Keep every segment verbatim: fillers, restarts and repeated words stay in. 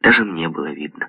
даже мне было видно.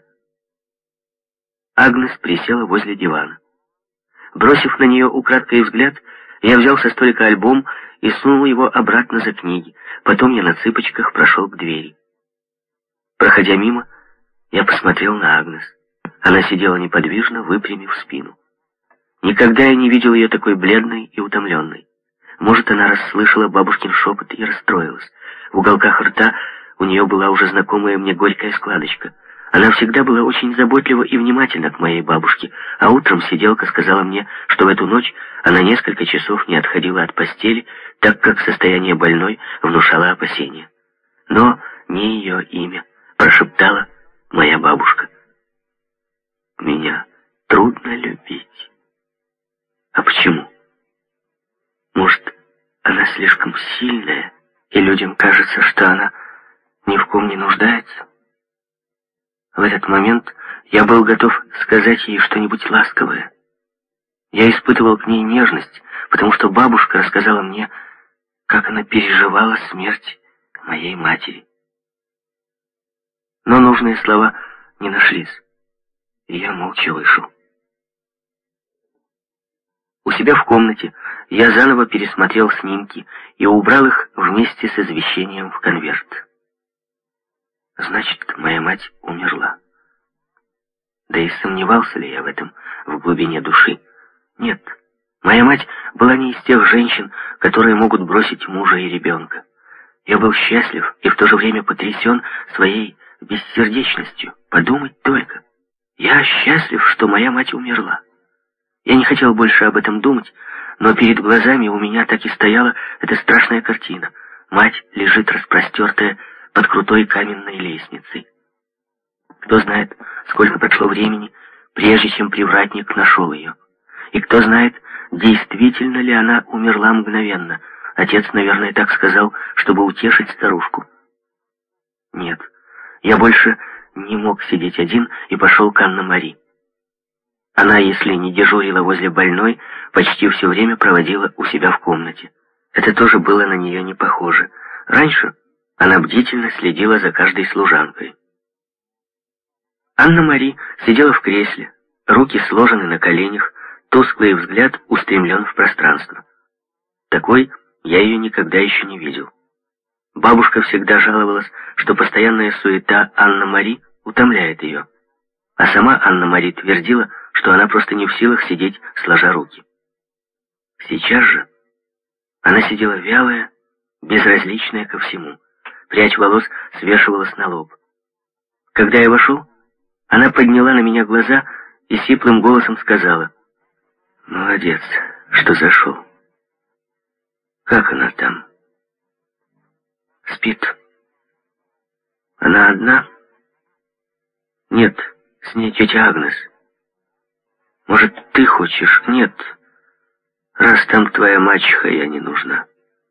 Агнес присела возле дивана. Бросив на нее украдкой взгляд, я взял со столика альбом и сунул его обратно за книги. Потом я на цыпочках прошел к двери. Проходя мимо, я посмотрел на Агнес. Она сидела неподвижно, выпрямив спину. Никогда я не видел ее такой бледной и утомленной. Может, она расслышала бабушкин шепот и расстроилась. В уголках рта у нее была уже знакомая мне горькая складочка. Она всегда была очень заботлива и внимательна к моей бабушке, а утром сиделка сказала мне, что в эту ночь она несколько часов не отходила от постели, так как состояние больной внушало опасения. Но не ее имя прошептала моя бабушка. «Меня трудно любить». А почему? Может, она слишком сильная, и людям кажется, что она ни в ком не нуждается? В этот момент я был готов сказать ей что-нибудь ласковое. Я испытывал к ней нежность, потому что бабушка рассказала мне, как она переживала смерть моей матери. Но нужные слова не нашлись, и я молча вышел. У себя в комнате я заново пересмотрел снимки и убрал их вместе с извещением в конверт. Значит, моя мать умерла. Да и сомневался ли я в этом в глубине души? Нет, моя мать была не из тех женщин, которые могут бросить мужа и ребенка. Я был счастлив и в то же время потрясен своей бессердечностью. Подумать только. Я счастлив, что моя мать умерла. Я не хотел больше об этом думать, но перед глазами у меня так и стояла эта страшная картина. Мать лежит распростертая под крутой каменной лестницей. Кто знает, сколько прошло времени, прежде чем привратник нашел ее. И кто знает, действительно ли она умерла мгновенно. Отец, наверное, так сказал, чтобы утешить старушку. Нет, я больше не мог сидеть один и пошел к Анна-Мари. Она, если не дежурила возле больной, почти все время проводила у себя в комнате. Это тоже было на нее не похоже. Раньше она бдительно следила за каждой служанкой. Анна-Мари сидела в кресле, руки сложены на коленях, тусклый взгляд устремлен в пространство. Такой я ее никогда еще не видел. Бабушка всегда жаловалась, что постоянная суета Анна-Мари утомляет ее. А сама Анна-Мари твердила, что она просто не в силах сидеть, сложа руки. Сейчас же она сидела вялая, безразличная ко всему. Прядь волос свешивалась на лоб. Когда я вошел, она подняла на меня глаза и сиплым голосом сказала: «Молодец, что зашел. Как она там?» «Спит». «Она одна?» «Нет, с ней тетя Агнес». «Может, ты хочешь?» «Нет, раз там твоя мачеха, я не нужна».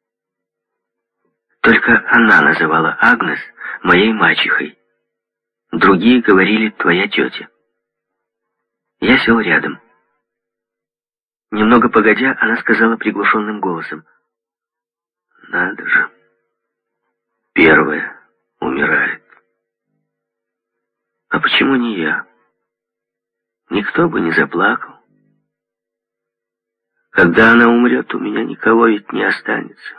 Только она называла Агнес моей мачехой. Другие говорили «твоя тетя». Я сел рядом. Немного погодя, она сказала приглушенным голосом: «Надо же, первая умирает. А почему не я? Никто бы не заплакал. Когда она умрет, у меня никого ведь не останется.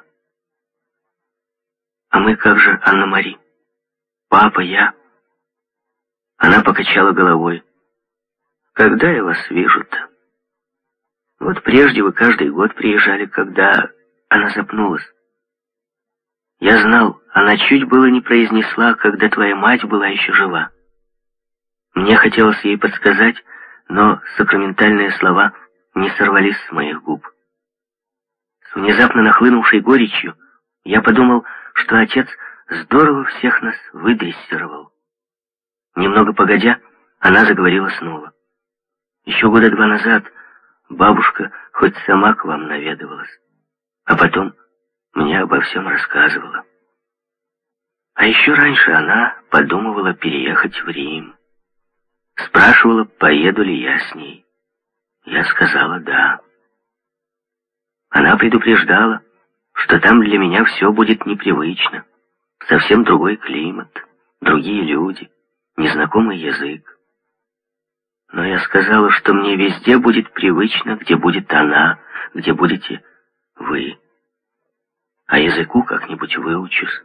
А мы как же, Анна-Мари? Папа, я?» Она покачала головой. «Когда я вас вижу-то? Вот прежде вы каждый год приезжали, когда...» Она запнулась. Я знал, она чуть было не произнесла, когда твоя мать была еще жива. Мне хотелось ей подсказать, но сакраментальные слова не сорвались с моих губ. С внезапно нахлынувшей горечью я подумал, что отец здорово всех нас выдрессировал. Немного погодя, она заговорила снова. Еще года два назад бабушка хоть сама к вам наведывалась, а потом мне обо всем рассказывала. А еще раньше она подумывала переехать в Рим. Спрашивала, поеду ли я с ней. Я сказала «да». Она предупреждала, что там для меня все будет непривычно, совсем другой климат, другие люди. незнакомый язык. Но я сказала, что мне везде будет привычно, где будет она, где будете вы. А языку как-нибудь выучусь.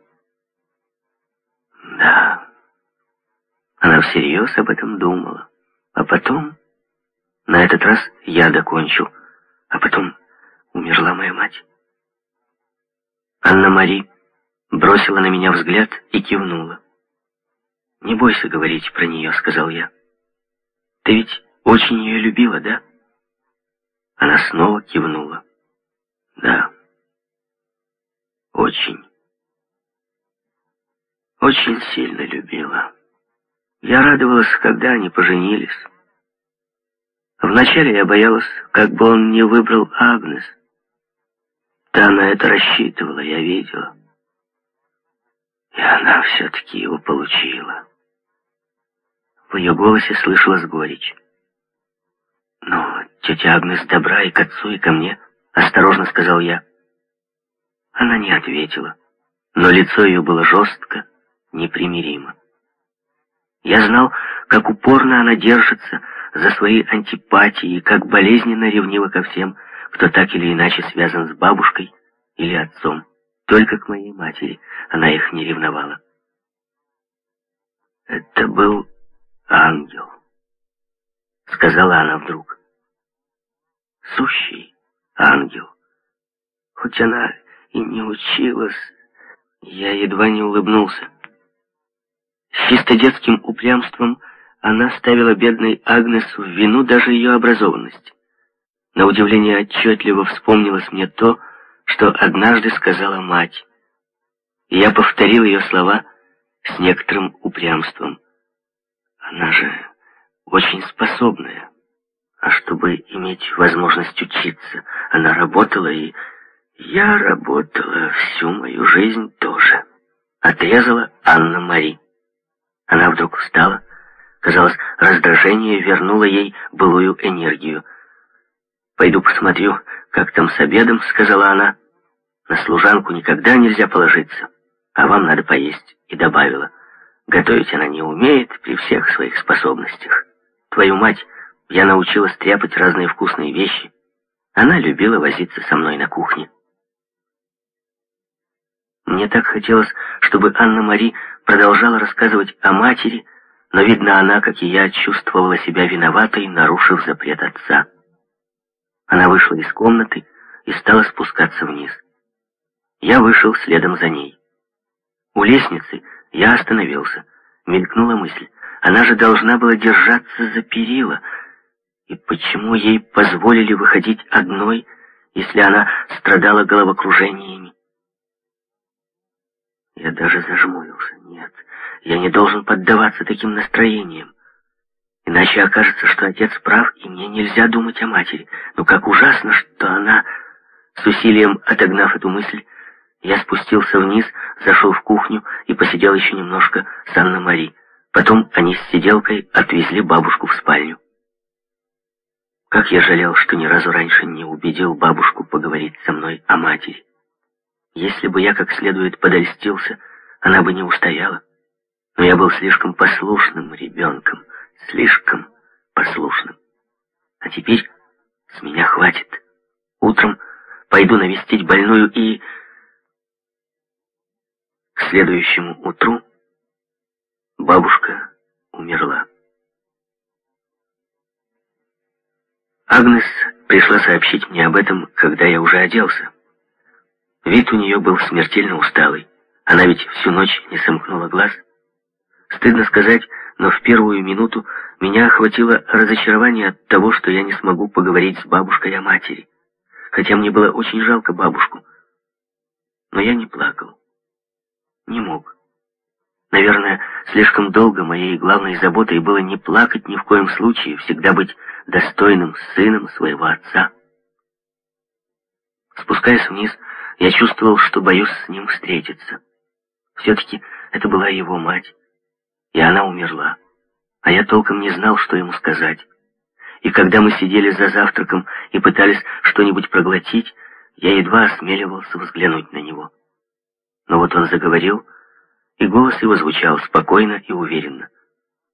Да, она всерьез об этом думала. А потом, на этот раз я докончил, а потом умерла моя мать. Анна-Мари бросила на меня взгляд и кивнула. «Не бойся говорить про нее», — сказал я. «Ты ведь очень ее любила, да?» Она снова кивнула. «Да, очень, очень сильно любила. Я радовалась, когда они поженились. Вначале я боялась, как бы он не выбрал Агнес. Да, на это рассчитывала, я видела. И она все-таки его получила». В ее голосе слышалась горечь. «Но тетя Агнес добра и к отцу, и ко мне», — осторожно сказал я. Она не ответила, но лицо ее было жестко, непримиримо. Я знал, как упорно она держится за свои антипатии и как болезненно ревнива ко всем, кто так или иначе связан с бабушкой или отцом. Только к моей матери она их не ревновала. «Это был ангел», — сказала она вдруг. «Сущий ангел. Хоть она и не училась...» Я едва не улыбнулся. С чисто детским упрямством она ставила бедной Агнес в вину даже ее образованность. На удивление отчетливо вспомнилось мне то, что однажды сказала мать. И я повторил ее слова с некоторым упрямством. Она же очень способная. А чтобы иметь возможность учиться, она работала, и я работала всю мою жизнь тоже. Отрезала Анна-Мари. Она вдруг встала. Казалось, раздражение вернуло ей былую энергию. «Пойду посмотрю, как там с обедом», — сказала она. «На служанку никогда нельзя положиться, а вам надо поесть», — и добавила. «Готовить она не умеет при всех своих способностях. Твою мать я научила стряпать разные вкусные вещи. Она любила возиться со мной на кухне». Мне так хотелось, чтобы Анна-Мари продолжала рассказывать о матери, но, видно, она, как и я, чувствовала себя виноватой, нарушив запрет отца. Она вышла из комнаты и стала спускаться вниз. Я вышел следом за ней. У лестницы я остановился. Мелькнула мысль. Она же должна была держаться за перила. И почему ей позволили выходить одной, если она страдала головокружениями? Я даже зажмурился. Нет, я не должен поддаваться таким настроениям. Иначе окажется, что отец прав, и мне нельзя думать о матери. Но как ужасно, что она... С усилием отогнав эту мысль, я спустился вниз, зашел в кухню и посидел еще немножко с Анной-Мари. Потом они с сиделкой отвезли бабушку в спальню. Как я жалел, что ни разу раньше не убедил бабушку поговорить со мной о матери. Если бы я как следует подольстился, она бы не устояла. Но я был слишком послушным ребенком, слишком послушным. А теперь с меня хватит. Утром пойду навестить больную и... К следующему утру бабушка умерла. Агнес пришла сообщить мне об этом, когда я уже оделся. Вид у нее был смертельно усталый. Она ведь всю ночь не сомкнула глаз. Стыдно сказать, но в первую минуту меня охватило разочарование от того, что я не смогу поговорить с бабушкой о матери. Хотя мне было очень жалко бабушку. Но я не плакал. Не мог. Наверное, слишком долго моей главной заботой было не плакать ни в коем случае, всегда быть достойным сыном своего отца. Спускаясь вниз, я чувствовал, что боюсь с ним встретиться. Все-таки это была его мать, и она умерла. А я толком не знал, что ему сказать. И когда мы сидели за завтраком и пытались что-нибудь проглотить, я едва осмеливался взглянуть на него. Но вот он заговорил, и голос его звучал спокойно и уверенно.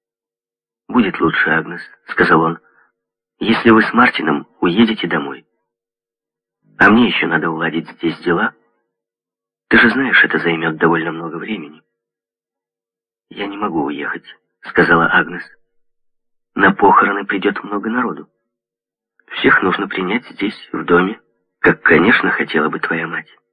будет лучше, Агнес», — сказал он, — «если вы с Мартином уедете домой. А мне еще надо уладить здесь дела. Ты же знаешь, это займет довольно много времени». «Я не могу уехать», — сказала Агнес. «На похороны придет много народу. Всех нужно принять здесь, в доме, как, конечно, хотела бы твоя мать».